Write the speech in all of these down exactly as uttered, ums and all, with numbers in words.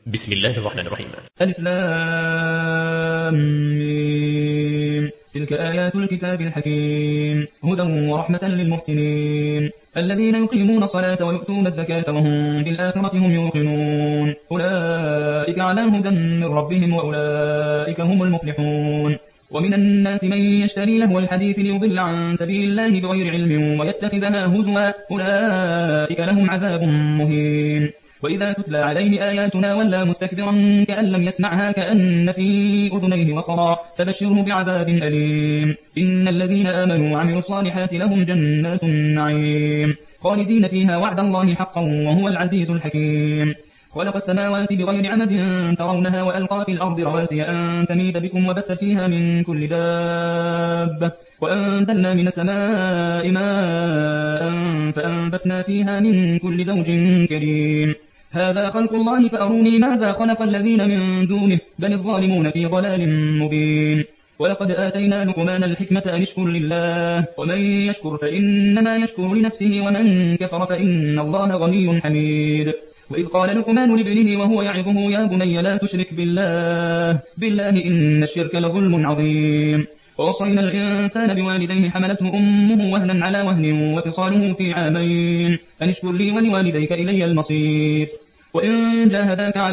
بسم الله الرحمن الرحيم. ألف لام ميم. تلك آيات الكتاب الحكيم هدى ورحمة للمحسنين الذين يقيمون الصلاة ويؤتون الزكاة وهم بالآخرة هم يوقنون أولئك على هدى من ربهم وأولئك هم المفلحون. ومن الناس من يشتري لهو الحديث ليضل عن سبيل الله بغير علم ويتخذها هزوا أولئك لهم عذاب مهين. وإذا تتلى عليه آياتنا ولى مستكبرا كأن لم يسمعها كأن في أذنيه وقرا فبشره بعذاب أليم. إن الذين آمنوا وعملوا الصالحات لهم جنات النعيم خالدين فيها وعد الله حقا وهو العزيز الحكيم. خلق السماوات بغير عمد ترونها وألقى في الأرض رواسي أن تميد بكم وبث فيها من كل دابة وأنزلنا من السماء ماء فأنبتنا فيها من كل زوج كريم. هذا خلق الله فأروني ماذا خلق الذين من دونه بل الظالمون في ضلال مبين. ولقد آتينا لقمان الحكمة أن اشكر لله ومن يشكر فإنما يشكر لنفسه ومن كفر فإن الله غني حميد. وإذ قال لقمان لابنه وهو يعظه يا بني لا تشرك بالله بالله إن الشرك لظلم عظيم. ووصينا الإنسان بوالديه حملته أمه وهنا على وهن وفصاله في عامين أن اشكر لي ولوالديك إلي المصير. وإن جاهداك على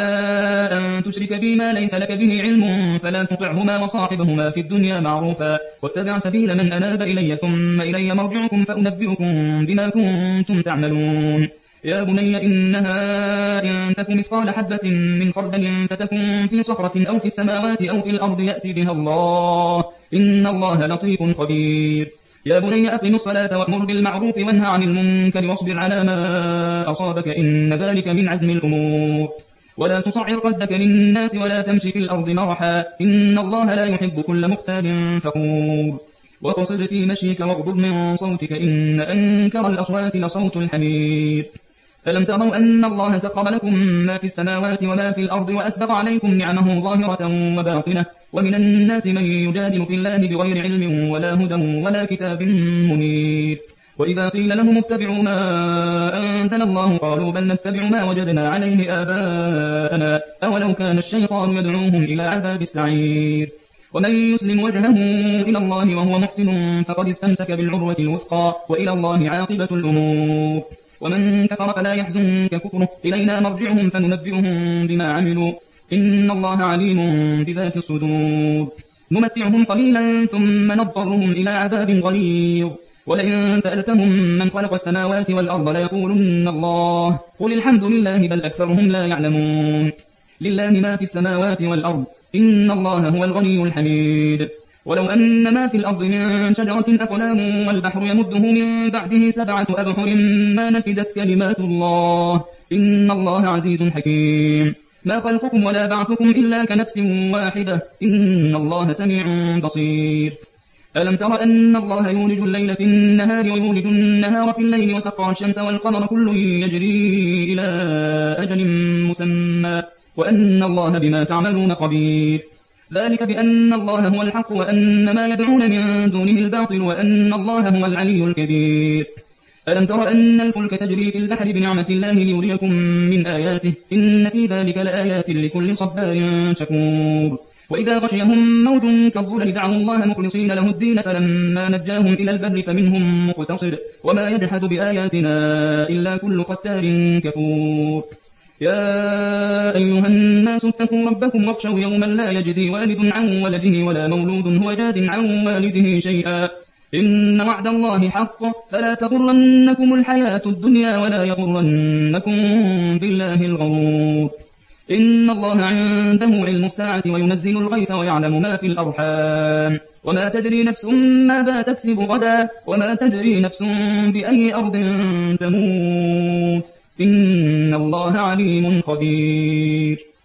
أن تشرك بي ما ليس لك به علم فلا تطعهما وصاحبهما في الدنيا معروفا واتبع سبيل من أناب إلي ثم إلي مرجعكم فأنبئكم بما كنتم تعملون. يا بني إنها إن تك مثقال حبة من خردل فتكن في صخرة أو في السماوات أو في الأرض يأتي بها الله إن الله لطيف خبير. يا بني أقم الصلاة وأمر بالمعروف وانهى عن المنكر واصبر على ما أصابك إن ذلك من عزم الأمور. ولا تصعر خدك للناس ولا تمشي في الأرض مرحا إن الله لا يحب كل مختال فخور. واقصد في مشيك واغضض من صوتك إن أنكر الأصوات لصوت الحمير. ألم تروا أن الله سخر لكم ما في السماوات وما في الأرض وأسبغ عليكم نعمه ظاهرة وباطنة ومن الناس من يجادل في الله بغير علم ولا هدى ولا كتاب منير. وإذا قيل لهم اتبعوا ما أنزل الله قالوا بل نتبع ما وجدنا عليه آباءنا أولو كان الشيطان يدعوهم إلى عذاب السعير. ومن يسلم وجهه إلى الله وهو محسن فقد استمسك بالعروة الوثقى وإلى الله عاقبة الأمور. ومن كفر فلا يحزنك كفره إلينا مرجعهم فننبئهم بما عملوا إن الله عليم بذات الصدور. نمتعهم قليلا ثم نضطرهم إلى عذاب غليظ ولئن سألتهم من خلق السماوات والأرض ليقولن الله قل الحمد لله بل أكثرهم لا يعلمون. لله ما في السماوات والأرض إن الله هو الغني الحميد. ولو أن ما في الأرض من شجرة أقلام والبحر يمده من بعده سبعة أبحر ما نفدت كلمات الله إن الله عزيز حكيم. ما خلقكم ولا بعثكم إلا كنفس واحدة إن الله سميع بصير. ألم تر أن الله يولج الليل في النهار ويولج النهار في الليل وسخر الشمس والقمر كل يجري إلى أجل مسمى وأن الله بما تعملون خبير. ذلك بأن الله هو الحق وأن ما يدعون من دونه الباطل وأن الله هو العلي الكبير. ألم تر أن الفلك تجري في البحر بنعمة الله ليريكم من آياته إن في ذلك لآيات لكل صبار شكور. وإذا غشيهم موج كالظلل دعوا الله مخلصين له الدين فلما نجاهم إلى البر فمنهم مقتصد وما يجحد بآياتنا إلا كل ختار كفور. يا أيها الناس اتقوا ربكم واخشوا يوما لا يجزي والد عن ولده ولا مولود هو جاز عن والده شيئا إن وعد الله حق فلا تغرنكم الحياة الدنيا ولا يغرنكم بالله الغرور. إن الله عنده علم الساعة وينزل الغيث ويعلم ما في الأرحام وما تدري نفس ماذا تكسب غدا وما تدري نفس بأي أرض تموت إن الله عليم خبير.